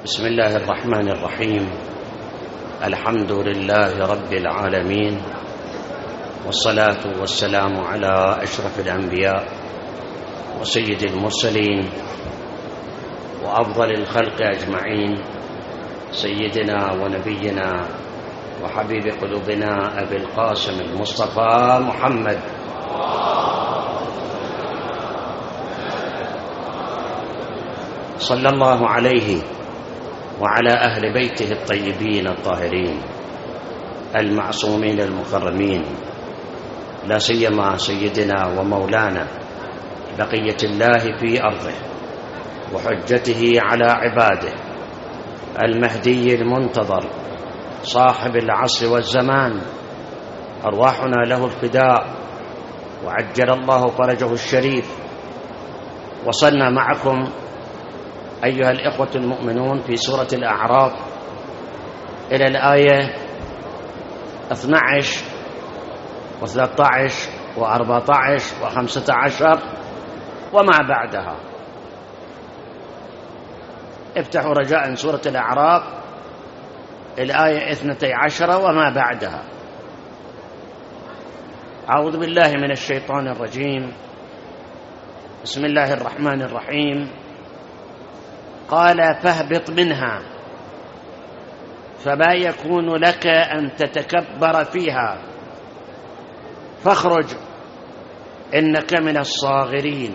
بسم الله الرحمن الرحيم. الحمد لله رب العالمين، والصلاة والسلام على أشرف الأنبياء وسيد المرسلين وأفضل الخلق أجمعين، سيدنا ونبينا وحبيب قلوبنا أبي القاسم المصطفى محمد صلى الله عليه وعلى أهل بيته الطيبين الطاهرين المعصومين المكرمين، لا سيما سيدنا ومولانا بقية الله في أرضه وحجته على عباده، المهدي المنتظر صاحب العصر والزمان، أرواحنا له الفداء وعجل الله فرجه الشريف. وصلنا معكم أيها الإخوة المؤمنون في سورة الأعراف إلى الآية 12 و13 و14 و15 وما بعدها. افتحوا رجاء سورة الأعراف الآية 12 وما بعدها. أعوذ بالله من الشيطان الرجيم. بسم الله الرحمن الرحيم. قال فاهبط منها فما يكون لك أن تتكبر فيها فاخرج إنك من الصاغرين.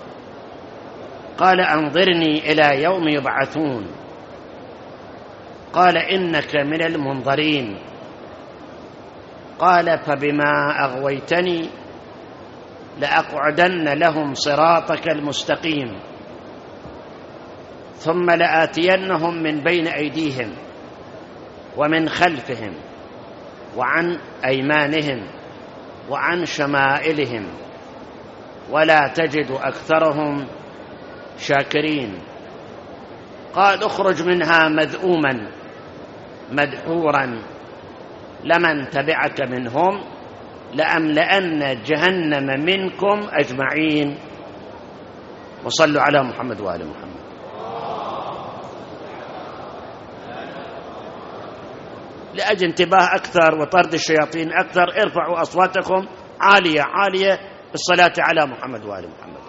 قال أنظرني إلى يوم يبعثون. قال إنك من المنظرين. قال فبما أغويتني لأقعدن لهم صراطك المستقيم ثم لآتينهم من بين أيديهم ومن خلفهم وعن أيمانهم وعن شمائلهم ولا تجد أكثرهم شاكرين. قال اخرج منها مذءوما مدحورا لمن تبعك منهم لأملأن جهنم منكم أجمعين. وصلوا على محمد وآل محمد. لأجل انتباه أكثر وطرد الشياطين أكثر، ارفعوا أصواتكم عالية عالية بالصلاة على محمد وآل محمد.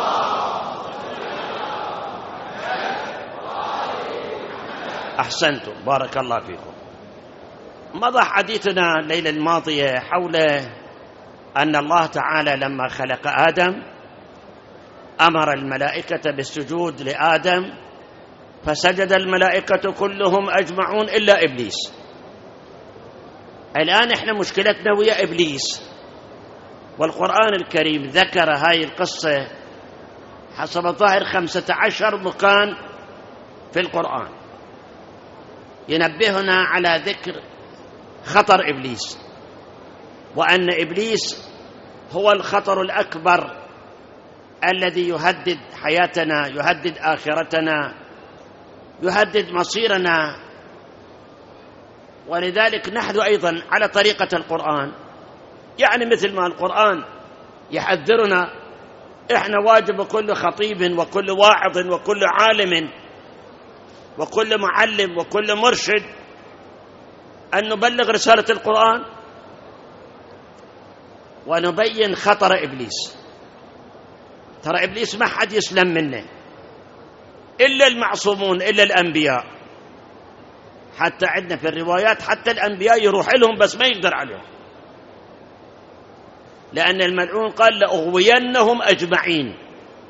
أحسنتم، بارك الله فيكم. مضى حديثنا الليلة الماضية حول أن الله تعالى لما خلق آدم أمر الملائكة بالسجود لآدم فسجد الملائكة كلهم أجمعون إلا إبليس. الآن إحنا مشكلتنا ويا إبليس، والقرآن الكريم ذكر هاي القصة حسب الظاهر 15 مكان في القرآن ينبهنا على ذكر خطر إبليس، وأن إبليس هو الخطر الأكبر الذي يهدد حياتنا، يهدد آخرتنا، يهدد مصيرنا. ولذلك نحن أيضا على طريقة القرآن، يعني مثل ما القرآن يحذرنا، إحنا واجب كل خطيب وكل واعظ وكل عالم وكل معلم وكل مرشد أن نبلغ رسالة القرآن ونبين خطر إبليس. ترى إبليس ما حد يسلم منه إلا المعصومون، إلا الأنبياء. حتى عندنا في الروايات حتى الأنبياء يروح لهم بس ما يقدر عليهم، لأن الملعون قال لأغوينهم أجمعين.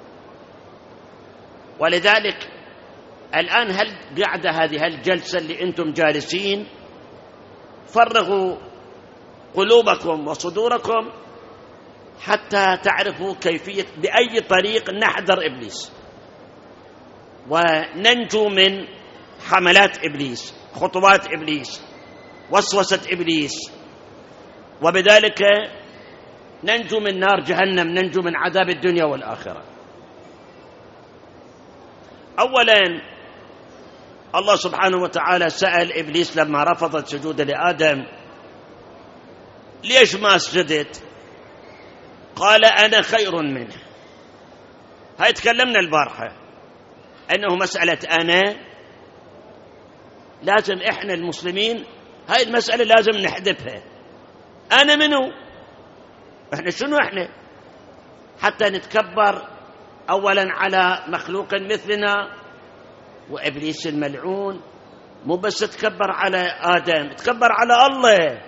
ولذلك الآن قاعدة هذه الجلسة اللي أنتم جالسين، فرغوا قلوبكم وصدوركم حتى تعرفوا كيفية بأي طريق نحذر إبليس وننجو من حملات إبليس، خطوات إبليس، وسوسة إبليس، وبذلك ننجو من نار جهنم، ننجو من عذاب الدنيا والآخرة. أولا الله سبحانه وتعالى سأل إبليس لما رفض السجود لآدم ليش ما سجدت؟ قال أنا خير منه. هاي تكلمنا البارحة أنه مسألة أنا لازم إحنا المسلمين هاي المسألة لازم نحذفها. أنا منو؟ إحنا شنو إحنا حتى نتكبر أولا على مخلوق مثلنا؟ وإبليس الملعون مو بس تكبر على آدم، تكبر على الله.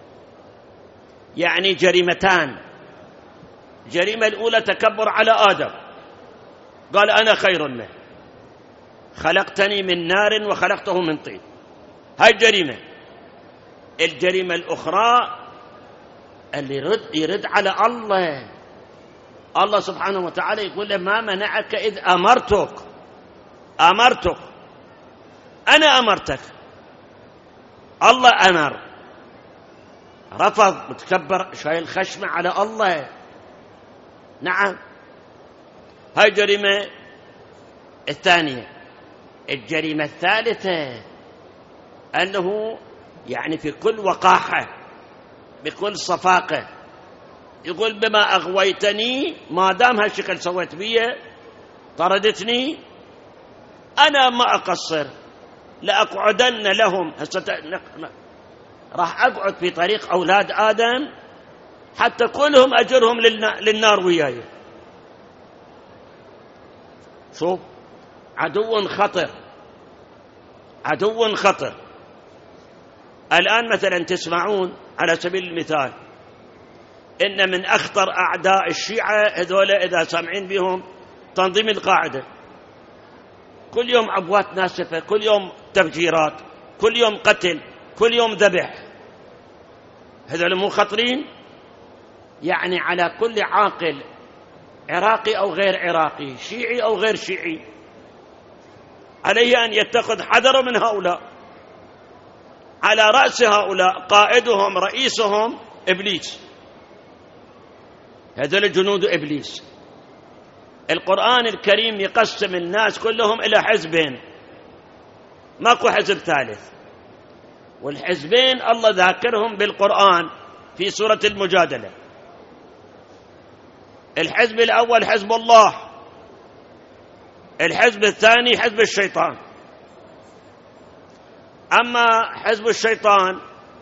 يعني جريمتان. الجريمة الأولى تكبر على آدم، قال أنا خير منه، خلقتني من نار وخلقته من طين، هاي الجريمة. الجريمة الأخرى اللي يرد على الله. الله سبحانه وتعالى يقول له ما منعك إذ أمرتك أنا أمرتك. الله أمر، رفض، متكبر، شايل خشمة على الله. نعم، هاي الجريمة الثانية. الجريمة الثالثة أنه يعني في كل وقاحة، بكل صفاقة، يقول بما أغويتني، ما دام هالشكل سويت بي، طردتني، أنا ما أقصر، لأقعدن لهم. راح أقعد في طريق أولاد آدم حتى كلهم أجرهم للنار وياي. شوف، عدو خطر. الآن مثلا تسمعون على سبيل المثال إن من أخطر أعداء الشيعة هذول إذا سامعين بهم تنظيم القاعدة، كل يوم عبوات ناسفة، كل يوم تفجيرات، كل يوم قتل، كل يوم ذبح. هذول مو خطرين؟ يعني على كل عاقل، عراقي أو غير عراقي، شيعي أو غير شيعي، عليه أن يتخذ حذره من هؤلاء. على رأس هؤلاء قائدهم رئيسهم إبليس، هذول جنود إبليس. القرآن الكريم يقسم الناس كلهم إلى حزبين، ماكو حزب ثالث. والحزبين الله ذاكرهم بالقرآن في سورة المجادلة. الحزب الأول حزب الله، الحزب الثاني حزب الشيطان. أما حزب الشيطان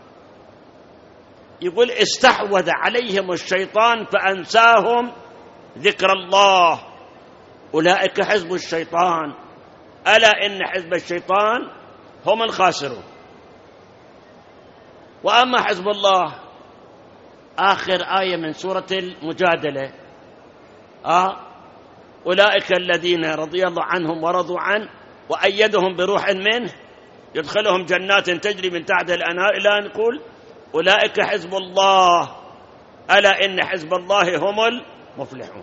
يقول استحوذ عليهم الشيطان فأنساهم ذكر الله، أولئك حزب الشيطان، ألا إن حزب الشيطان هم الخاسرون. وأما حزب الله، آخر آية من سورة المجادلة، أولئك الذين رضي الله عنهم ورضوا عنه وأيدهم بروح منه يدخلهم جنات تجري من تحت الأنهار، إلى أن يقول أولئك حزب الله، ألا إن حزب الله هم المفلحون.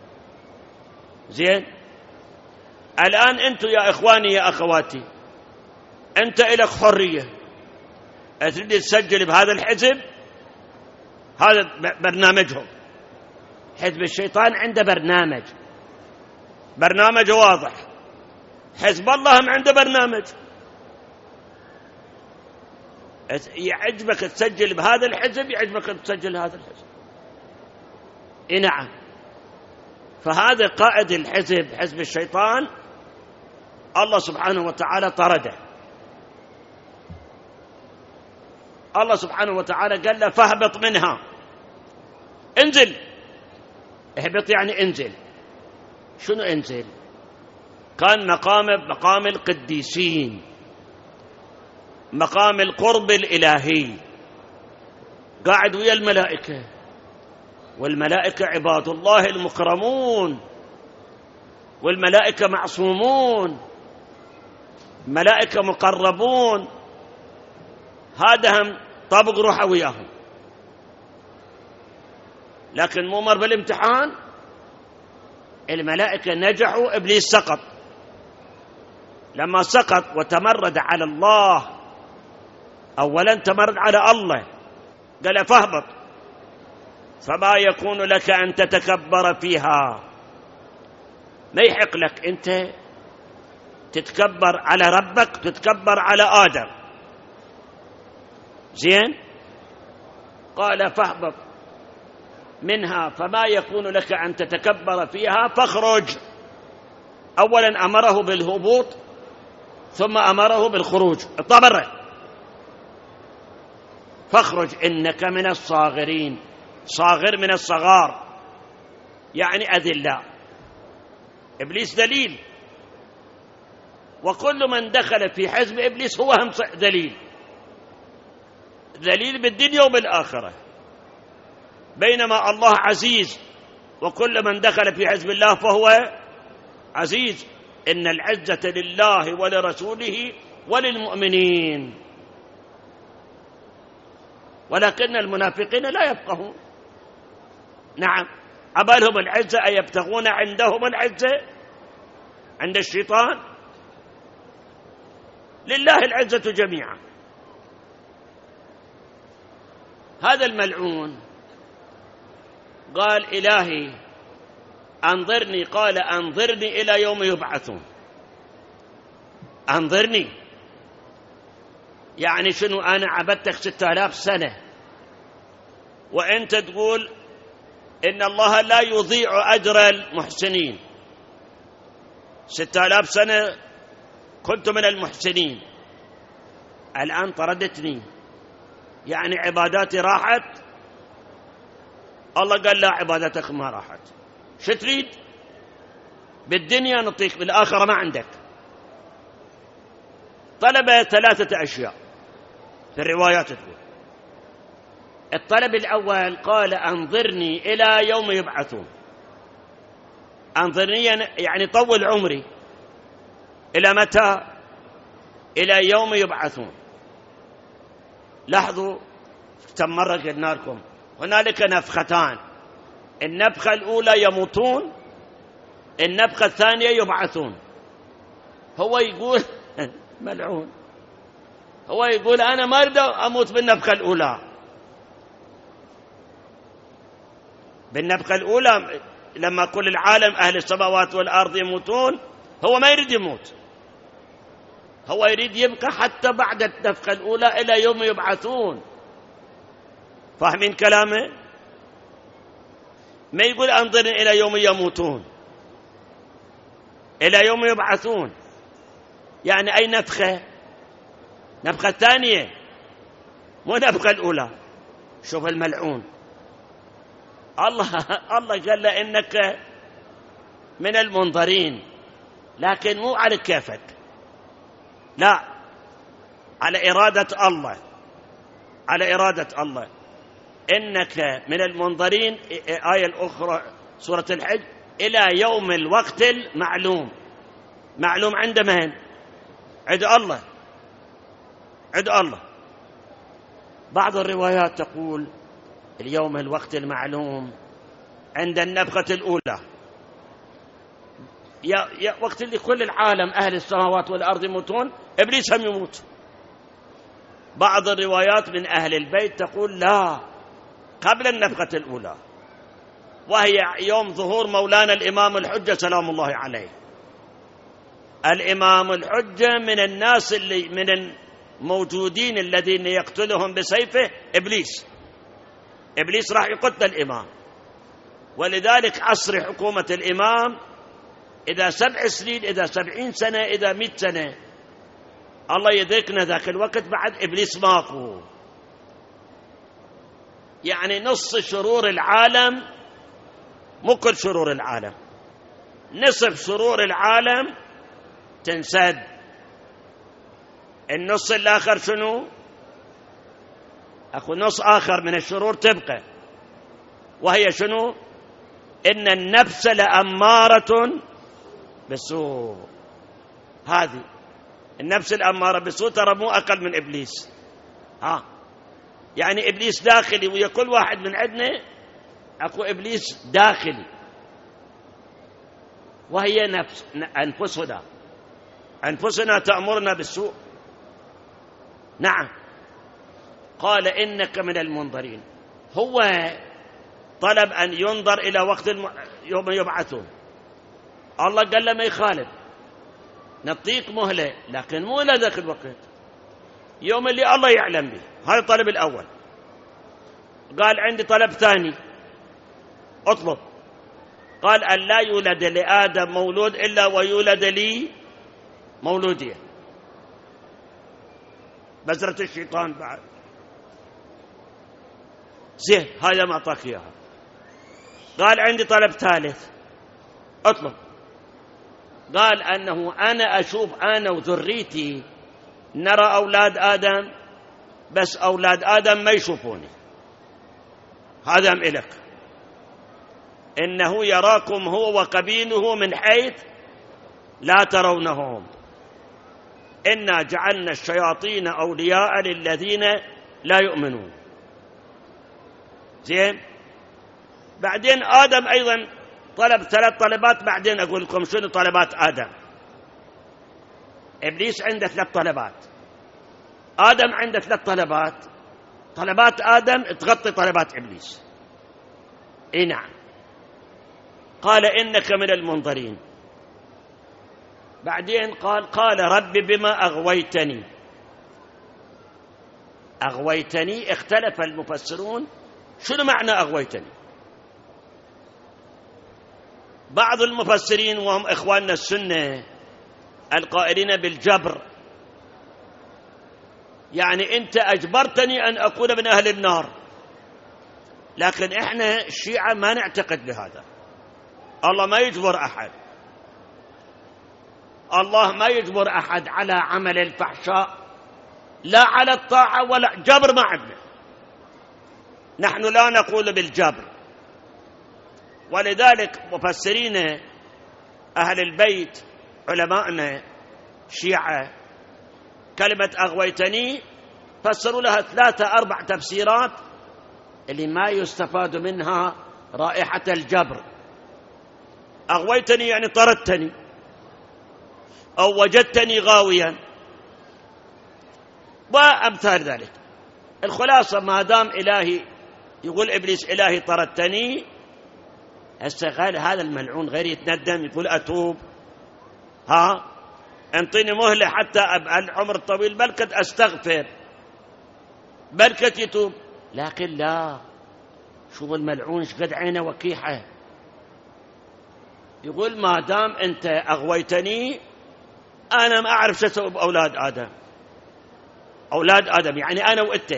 زين، الآن أنتم يا إخواني يا أخواتي، أنت إلك حرية، تريد تسجل بهذا الحزب، هذا برنامجهم. حزب الشيطان عنده برنامج واضح، حزب الله هم عنده برنامج. يعجبك تسجل بهذا الحزب، يعجبك تسجل هذا الحزب. نعم، فهذا قائد الحزب، حزب الشيطان، الله سبحانه وتعالى طرده. الله سبحانه وتعالى قال له فاهبط منها، انزل. اهبط يعني انزل. شنو انزل؟ كان مقام القديسين، مقام القرب الإلهي، قاعد ويا الملائكة، والملائكة عباد الله المكرمون، والملائكة معصومون، ملائكة مقربون، هذا هم طابق روحه وياهم. لكن مو مر بالامتحان، الملائكة نجحوا، إبليس سقط. لما سقط وتمرد على الله، أولا تمرد على الله، قال فاهبط، فما يكون لك أن تتكبر فيها. ما يحق لك أنت تتكبر على ربك، تتكبر على آدم. زين، قال فاهبط منها فما يكون لك أن تتكبر فيها فاخرج. أولا أمره بالهبوط، ثم أمره بالخروج، اطلع برا، فاخرج إنك من الصاغرين. صاغر من الصغار، يعني أذلاء. إبليس ذليل، وكل من دخل في حزب إبليس هو هم ذليل، ذليل بالدنيا وبالآخرة، بينما الله عزيز، وكل من دخل في حزب الله فهو عزيز. إن العزة لله ولرسوله وللمؤمنين، ولكن المنافقين لا يفقهون. نعم، عبالهم العزة أي يبتغون عندهم العزة عند الشيطان؟ لله العزة جميعا. هذا الملعون قال إلهي أنظرني، قال أنظرني إلى يوم يبعثون. أنظرني يعني شنو؟ أنا عبدتك 6000 سنة وأنت تقول إن الله لا يضيع أجر المحسنين. 6000 سنة كنت من المحسنين، الآن طردتني، يعني عباداتي راحت؟ الله قال لا، عبادتك ما راحت. شو تريد؟ بالدنيا نعطيك، بالآخرة ما عندك. طلب 3 أشياء في الروايات تقول. الطلب الأول قال أنظرني إلى يوم يبعثون. أنظرني يعني طول عمري. إلى متى؟ إلى يوم يبعثون. لاحظوا كم مرة قلنا لكم هنالك نفختان، النفخة الأولى يموتون، النفخة الثانية يبعثون. هو يقول ملعون، هو يقول أنا ما أريد أموت بالنفخة الأولى. بالنفخة الأولى لما كل العالم أهل السماوات والأرض يموتون، هو ما يريد يموت، هو يريد يبقى حتى بعد النفخة الأولى إلى يوم يبعثون. فاهمين كلامه؟ ما يقول أنظرني إلى يوم يموتون، إلى يوم يبعثون. يعني أي نفخة؟ نفخة ثانية مو نفخة الأولى. شوف الملعون، الله قال له إنك من المنظرين، لكن مو على كيفك، لا، على إرادة الله، على إرادة الله. إنك من المنظرين. آية الأخرى سورة الحج إلى يوم الوقت المعلوم. معلوم عند من؟ عند الله، عند الله. بعض الروايات تقول اليوم الوقت المعلوم عند النفخة الأولى، يا وقت اللي كل العالم أهل السماوات والأرض يموتون، إبليس هم يموت. بعض الروايات من أهل البيت تقول لا، قبل النفخة الأولى، وهي يوم ظهور مولانا الإمام الحجة سلام الله عليه. الإمام الحجة من الناس اللي من الموجودين الذين يقتلهم بسيفه إبليس. إبليس راح يقتل الإمام، ولذلك عصر حكومة الإمام إذا 7 سنين، إذا 70 سنة، إذا 100 سنة، الله يذكرنا ذاك الوقت بعد إبليس ماكو. يعني نص شرور العالم، مو كل شرور العالم، نصف شرور العالم تنسد. النص الآخر شنو؟ أكو نص آخر من الشرور تبقى، وهي شنو؟ إن النفس لأمارة بالسوء. هذه النفس الأمارة بالسوء ترى مو أقل من إبليس. يعني إبليس داخلي، ويا كل واحد من عندنا أكو إبليس داخلي، وهي نفس أنفسنا تأمرنا بالسوء. نعم. قال إنك من المنظرين. هو طلب أن ينظر إلى وقت يوم يبعثون. الله قال له ما يخالف، نعطيك مهلة، لكن مو إلى ذاك الوقت، يوم اللي الله يعلم به. هذا الطلب الأول. قال عندي طلب ثاني، اطلب. قال أن لا يولد لآدم مولود إلا ويولد لي مولودية. بذرة الشيطان بعد. زين هذا ما أعطاك إياها. قال عندي طلب ثالث، اطلب. قال أنه أنا أشوف أنا وذريتي نرى أولاد آدم، بس أولاد آدم ما يشوفوني. هذا إلك، إنه يراكم هو وقبيله من حيث لا ترونهم، إنا جعلنا الشياطين أولياء للذين لا يؤمنون. زين. بعدين آدم أيضا طلب 3 طلبات. بعدين أقول لكم شنو طلبات آدم. إبليس عنده 3 طلبات، آدم عنده 3 طلبات. طلبات آدم تغطي طلبات إبليس. إيه نعم. قال إنك من المنظرين. بعدين قال رب بما أغويتني. أغويتني اختلف المفسرون شنو معنى أغويتني. بعض المفسرين وهم إخواننا السنة القائلين بالجبر، يعني أنت أجبرتني أن أكون من أهل النار. لكن إحنا الشيعة ما نعتقد بهذا. الله ما يجبر أحد، الله ما يجبر أحد على عمل الفحشاء، لا على الطاعة، ولا جبر ما عندنا. نحن لا نقول بالجبر. ولذلك مفسرين أهل البيت علماءنا شيعة كلمة أغويتني فسروا لها 3 4 تفسيرات اللي ما يستفاد منها رائحة الجبر. أغويتني يعني طردتني أو وجدتني غاويا وأمثال ذلك. الخلاصة ما دام إلهي يقول إبليس إلهي طردتني، استغال هذا الملعون غير يتندم يقول أتوب، انطيني مهلة حتى العمر الطويل بلكت أستغفر، بلكت يتوب. لكن لا، شوف الملعون شقد عينه وكيحة، يقول ما دام أنت أغويتني أنا ما أعرف شو أسوي بأولاد آدم. أولاد آدم يعني أنا وأنت.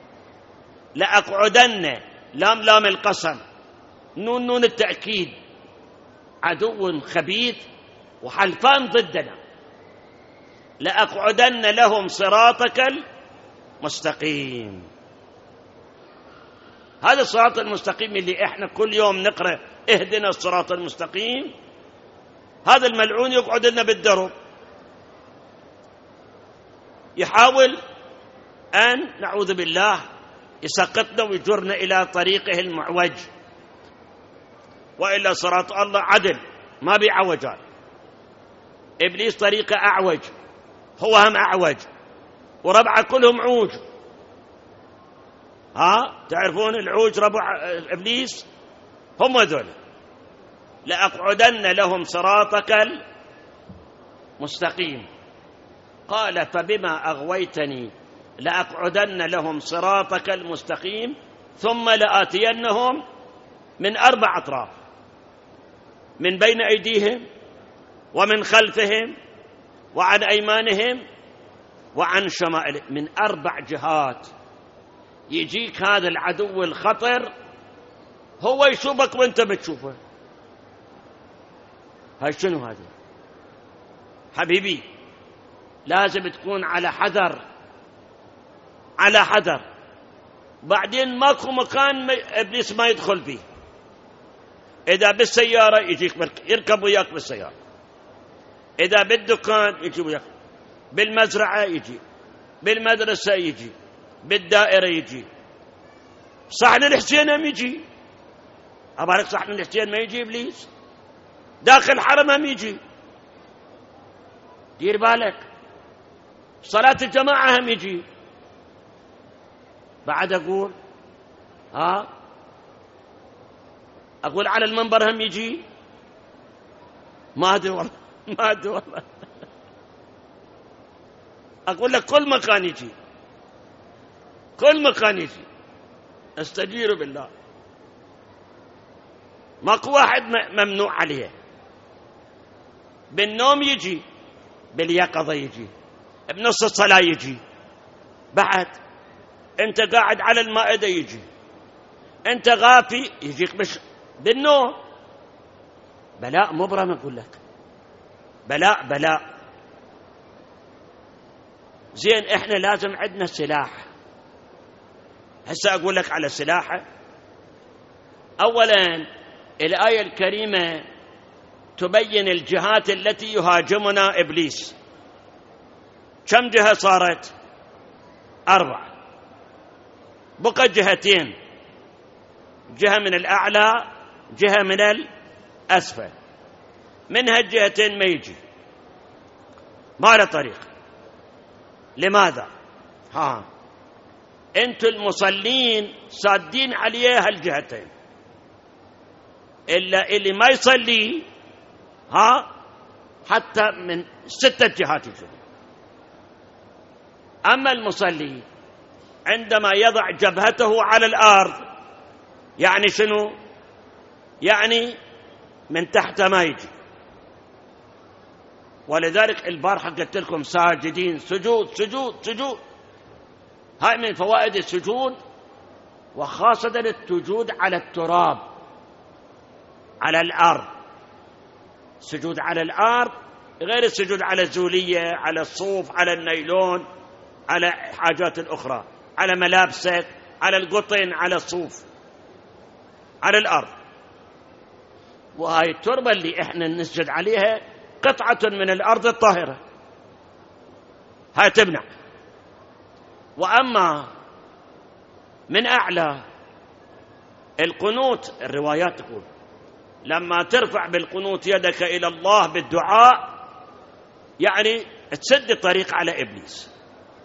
لأقعدن، لام القسم، نون التأكيد، عدو خبيث وحلفان ضدنا. لأقعدن لهم صراطك المستقيم. هذا الصراط المستقيم اللي احنا كل يوم نقرأ اهدنا الصراط المستقيم، هذا الملعون يقعد لنا بالدرب، يحاول أن نعوذ بالله يسقطنا ويجرنا إلى طريقه المعوج. وإلا صراط الله عدل ما بيعوجان. إبليس طريقة أعوج، هو هم أعوج، وربعه كلهم عوج. تعرفون العوج ربع إبليس هم ذول. لأقعدن لهم صراطك المستقيم. قال فبما أغويتني لأقعدن لهم صراطك المستقيم ثم لآتينهم من 4 أطراف، من بين أيديهم ومن خلفهم وعن أيمانهم وعن شمائلهم، من 4 جهات. يجيك هذا العدو الخطر، هو يشوفك وانت بتشوفه. هاي شنو هذا حبيبي؟ لازم تكون على حذر، على حذر. بعدين ماكو مكان إبليس ما يدخل فيه. إذا بالسيارة يجيك يركب وياك بالسيارة، إذا بالدكان يجي وياك، بالمزرعة يجي، بالمدرسة يجي، بالدائرة يجي، صحن الحسين هم يجي. أبارك صحن الحسين ما يجي إبليس، داخل حرم هم يجي. دير بالك، صلاة الجماعة هم يجي. بعد أقول على المنبر هم يجي. ما أدري والله، ما أدري والله. أقول لك كل مكان يجي، كل مكان يجي. استجير بالله، ماكو واحد ممنوع عليه. بالنوم يجي، باليقظة يجي، بنص الصلاة يجي، بعد أنت قاعد على المائدة يجي، أنت غافي يجيك بالنوم. بلاء مبرم أقول لك، بلاء. زين إحنا لازم عندنا سلاح. هسه أقول لك على سلاحه. أولا الآية الكريمة تبين الجهات التي يهاجمنا إبليس. كم جهة صارت؟ 4. بقى جهتين، جهة من الأعلى، جهة من الأسفل. من هالجهتين ما يجي، ما له طريق. لماذا؟ أنتم المصلين صادين عليه هالجهتين، إلا اللي ما يصلي حتى من 6 جهات يجي. أما المصلي عندما يضع جبهته على الأرض يعني شنو؟ يعني من تحت ما يجي. ولذلك البارحة قلت لكم ساجدين، سجود سجود سجود. هاي من فوائد السجود، وخاصة السجود على التراب، على الأرض. السجود على الأرض غير السجود على الزولية، على الصوف، على النيلون، على حاجات أخرى، على ملابسك، على القطن، على الصوف، على الأرض. وهاي التربة اللي إحنا نسجد عليها قطعة من الأرض الطاهرة، هاي تمنع. وأما من أعلى القنوت، الروايات تقول لما ترفع بالقنوت يدك إلى الله بالدعاء يعني تسد الطريق على إبليس.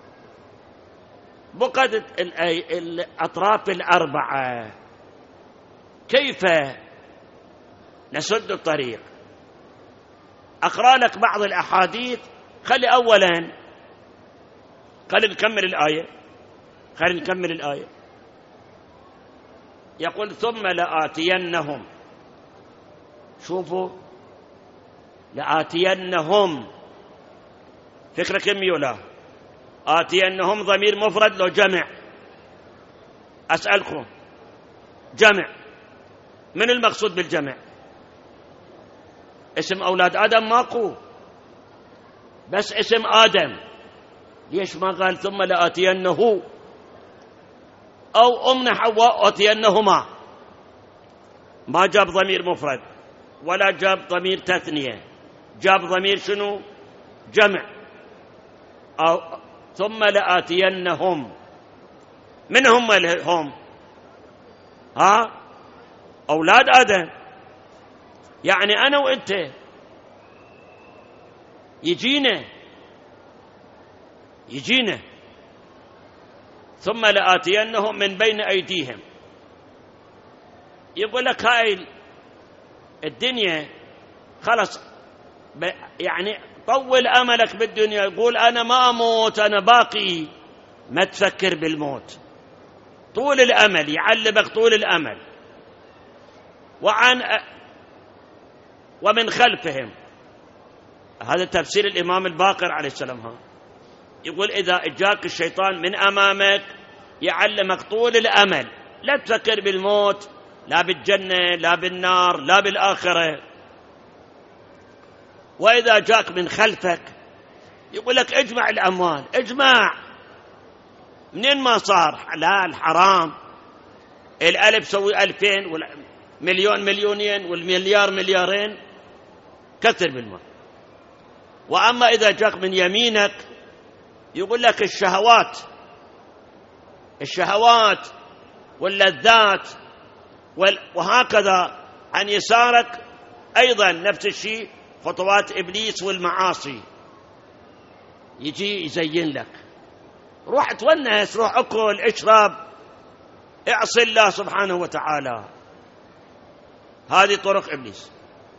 بقت الأطراف 4، كيف نسد الطريق؟ أقرأ لك بعض الأحاديث. خلي أولا نكمل الآية. يقول ثم لآتينهم، شوفوا، لآتينهم، فكرة كمية ولا آتينهم ضمير مفرد لو جمع؟ أسألكم، جمع، من المقصود بالجمع؟ اسم أولاد آدم ماكو، بس اسم آدم. ليش ما قال ثم لآتينه؟ أو أمنا حواء آتينهما؟ ما جاب ضمير مفرد ولا جاب ضمير تثنية، جاب ضمير شنو؟ جمع. أو ثم لآتينهم، من هم هم؟ أولاد آدم، يعني أنا وإنت. يجينا ثم لآتينهم من بين أيديهم. يقول لك هاي الدنيا خلص، يعني طول أملك بالدنيا، يقول أنا ما أموت، أنا باقي. ما تفكر بالموت، طول الأمل يعلمك، طول الأمل. ومن خلفهم، هذا تفسير الإمام الباقر عليه السلام. يقول إذا اجاك الشيطان من أمامك يعلمك طول الأمل، لا تفكر بالموت، لا بالجنة لا بالنار لا بالآخرة. وإذا جاك من خلفك يقول لك اجمع الأموال، اجمع. منين ما صار حلال حرام، 1000 سوي 2000، والمليون مليونين، والمليار مليارين، كثر بالمال. وأما إذا جاك من يمينك يقول لك الشهوات واللذات وهكذا. عن يسارك أيضا نفس الشيء، خطوات إبليس والمعاصي. يجي يزين لك، روح تونس، روح أكل، اشرب، اعصي الله سبحانه وتعالى. هذه طرق إبليس.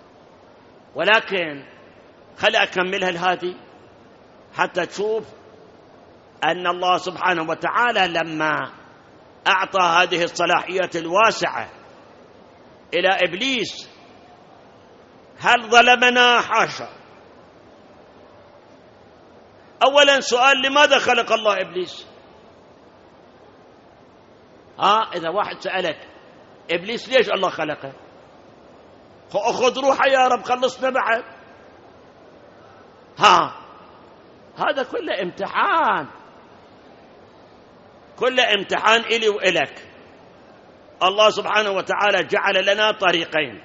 ولكن خلي أكملها الهادي حتى تشوف أن الله سبحانه وتعالى لما أعطى هذه الصلاحيات الواسعة إلى إبليس هل ظلمنا؟ حاشا. أولا سؤال، لماذا خلق الله إبليس؟ إذا واحد سألك إبليس ليش الله خلقه؟ أخذ روحه يا رب خلصنا بعد. هذا كله امتحان، كله امتحان إلي وإلك. الله سبحانه وتعالى جعل لنا طريقين.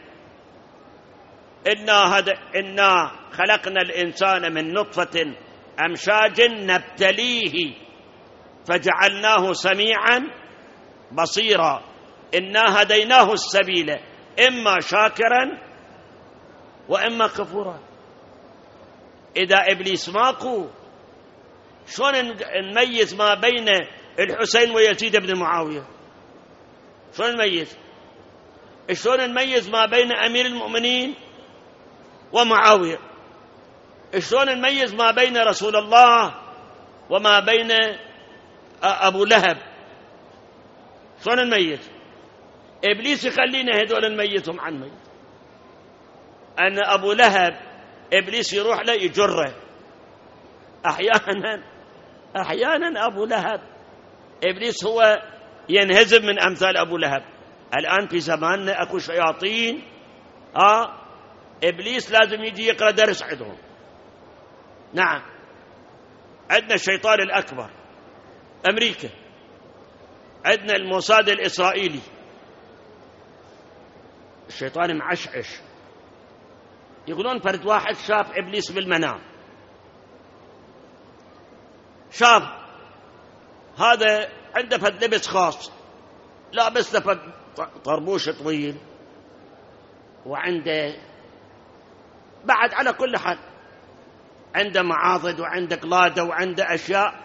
إنا خلقنا الإنسان من نطفة أمشاج نبتليه فجعلناه سميعا بصيرا إنا هديناه السبيل إما شاكرا وإما كفورا. إذا إبليس ماكو شلون نميز ما بين الحسين ويزيد بن معاوية؟ شلون نميز؟ شلون نميز ما بين أمير المؤمنين ومعاوية؟ شلون نميز ما بين رسول الله وما بين أبو لهب؟ شلون نميز؟ إبليس يخلينا هذول نميزهم عن ميز. أن أبو لهب إبليس يروح له يجره أحيانا أبو لهب إبليس هو ينهزم من أمثال أبو لهب. الآن في زماننا أكو شياطين إبليس لازم يجي يقرأ درس عندهم. نعم، عندنا الشيطان الأكبر أمريكا، عندنا الموساد الإسرائيلي، الشيطان معشعش. يقولون فرد واحد شاف إبليس بالمنام، شاف هذا عنده فد لبس خاص، لابس له طربوش طويل، وعنده بعد على كل حال عنده معاضد وعنده قلادة وعنده أشياء.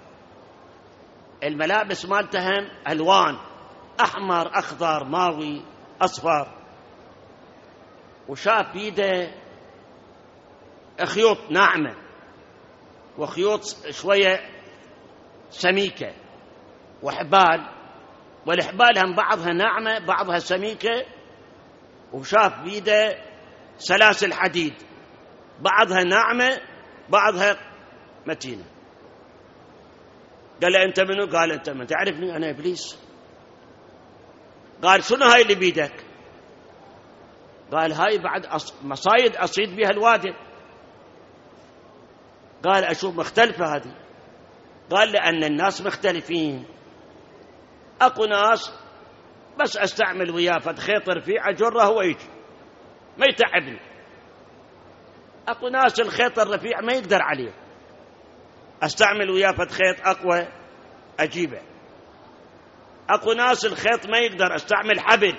الملابس مالتهم ألوان، أحمر أخضر ماوي أصفر، وشاف بيده خيوط ناعمة وخيوط شوية سميكة وحبال، والحبال هم بعضها ناعمة بعضها سميكة، وشاف بيده سلاسل حديد بعضها ناعمة بعضها متينة. قال له أنت منو؟ قال أنت من تعرفني؟ أنا إبليس. قال شنو هاي اللي بيدك؟ قال هاي بعد مصايد أصيد بها الوادي. قال أشوف مختلفة هذه. قال لأن الناس مختلفين، أكو ناس بس أستعمل وياه فد خيط رفيع أجره ويجي ما يتعبني، أكو ناس الخيط الرفيع ما يقدر عليه، أستعمل وياه فد خيط أقوى أجيبه. أكو ناس الخيط ما يقدر، أستعمل حبل،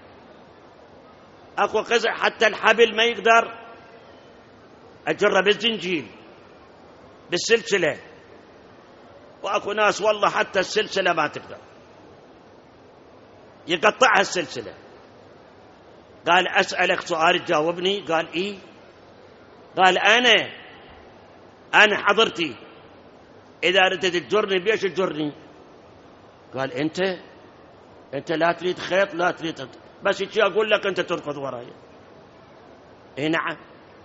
أكو قزع حتى الحبل ما يقدر أجره بالزنجيل بالسلسلة، وأكو ناس والله حتى السلسلة ما تقدر يقطعها السلسلة. قال أسألك سؤال تجاوبني؟ قال إيه. قال أنا حضرتي إذا أردت تجرني بيش تجرني؟ قال أنت لا تريد خيط لا تريد، بس يجي أقول لك أنت تركض وراي. إيه نعم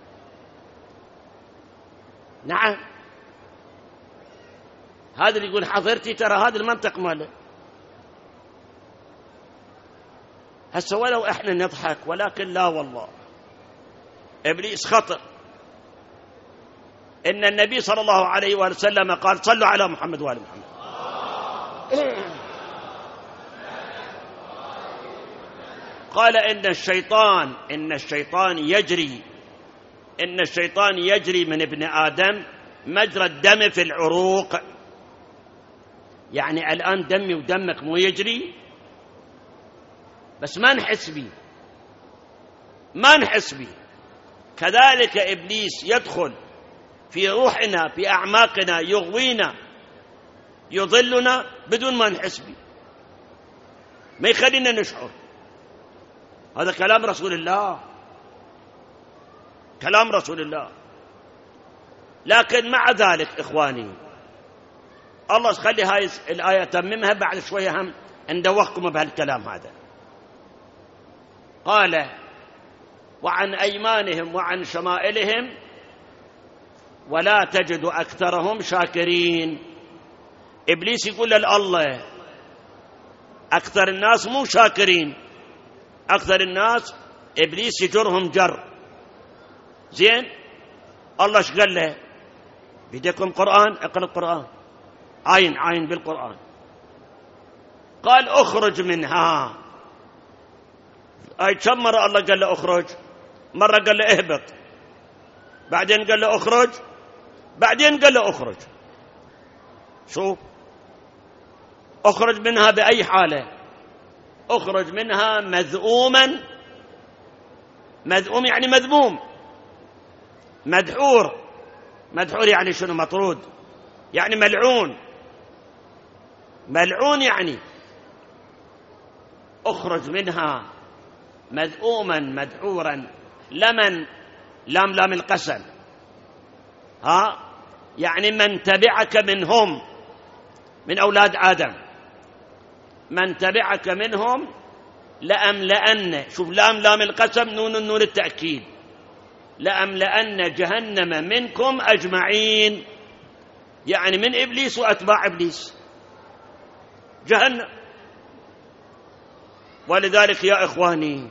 نعم. هذا اللي يقول حضرتي ترى هذا المنطق ماله. هسه ولو احنا نضحك، ولكن لا والله إبليس خطر. إن النبي صلى الله عليه وسلم قال صلوا على محمد وآل محمد. قال إن الشيطان يجري من ابن آدم مجرى الدم في العروق. يعني الآن دمي ودمك مو يجري بس ما نحس بيه. كذلك إبليس يدخل في روحنا في أعماقنا يغوينا يضلنا بدون ما نحس بيه، ما يخلينا نشعر. هذا كلام رسول الله. لكن مع ذلك إخواني الله خلي هاي الآية تممها بعد شوية هم ندوخكم بهالكلام هذا. قال وعن أيمانهم وعن شمائلهم ولا تجد أكثرهم شاكرين. إبليس يقول لله أكثر الناس مو شاكرين، أكثر الناس إبليس يجرهم جر. زين، الله ايش قال له؟ بدكم قرآن، اقرأ القرآن، عاين بالقرآن. قال اخرج منها. كم مرة الله قال له اخرج؟ مرة قال له اهبط، بعدين قال له اخرج، بعدين قال له اخرج. شوف، اخرج منها بأي حالة؟ اخرج منها مذءوما. مذءوم يعني مذموم، مدحور. مدحور يعني شنو؟ مطرود، يعني ملعون. ملعون يعني اخرج منها مذءوما مدحورا. لمن؟ لام القسم. يعني من تبعك منهم، من أولاد آدم، من تبعك منهم لأملأن. شوف، لام القسم، نون التأكيد. لأملأن جهنم منكم أجمعين، يعني من إبليس وأتباع إبليس جهنم. ولذلك يا إخواني،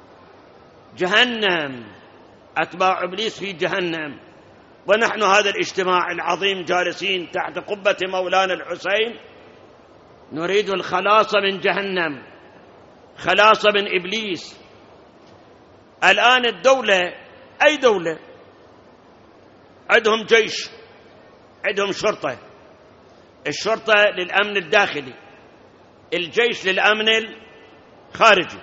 جهنم، أتباع إبليس في جهنم، ونحن هذا الاجتماع العظيم جالسين تحت قبة مولانا الحسين نريد الخلاص من جهنم، خلاص من إبليس. الآن الدولة، أي دولة؟ عندهم جيش، عندهم شرطة. الشرطة للأمن الداخلي، الجيش للأمن الخارجي.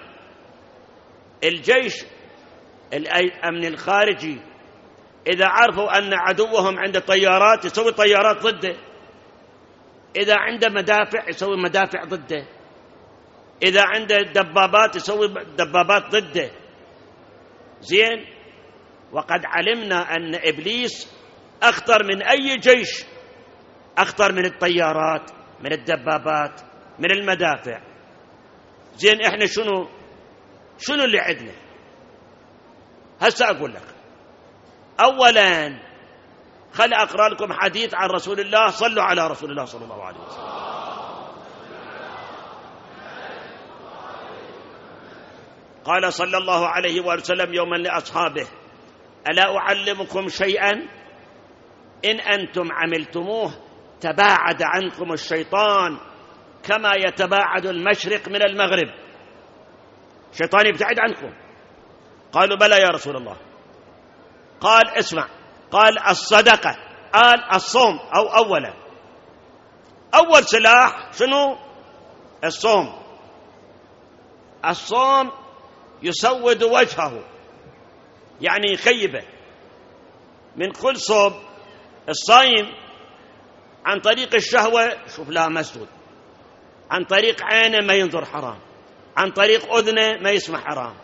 الجيش الأمن الخارجي إذا عرفوا أن عدوهم عنده طيارات يسوي طيارات ضده، إذا عنده مدافع يسوي مدافع ضده، إذا عنده دبابات يسوي دبابات ضده. زين، وقد علمنا أن إبليس أخطر من أي جيش، أخطر من الطيارات، من الدبابات، من المدافع. زين، إحنا شنو اللي عندنا؟ هسه أقول لك. أولا خل أقرأ لكم حديث عن رسول الله. صلوا على رسول الله صلى الله عليه وسلم. قال صلى الله عليه وسلم يوما لأصحابه: ألا أعلمكم شيئا إن أنتم عملتموه تباعد عنكم الشيطان كما يتباعد المشرق من المغرب. الشيطان يبتعد عنكم. قالوا: بلى يا رسول الله. قال: اسمع. قال: الصدقة. قال: الصوم. أولا أول سلاح شنو؟ الصوم. الصوم يسود وجهه، يعني يخيبه من كل صوب. الصايم عن طريق الشهوة، شوف، لا مسدود. عن طريق عينه ما ينظر حرام، عن طريق أذنه ما يسمع حرام،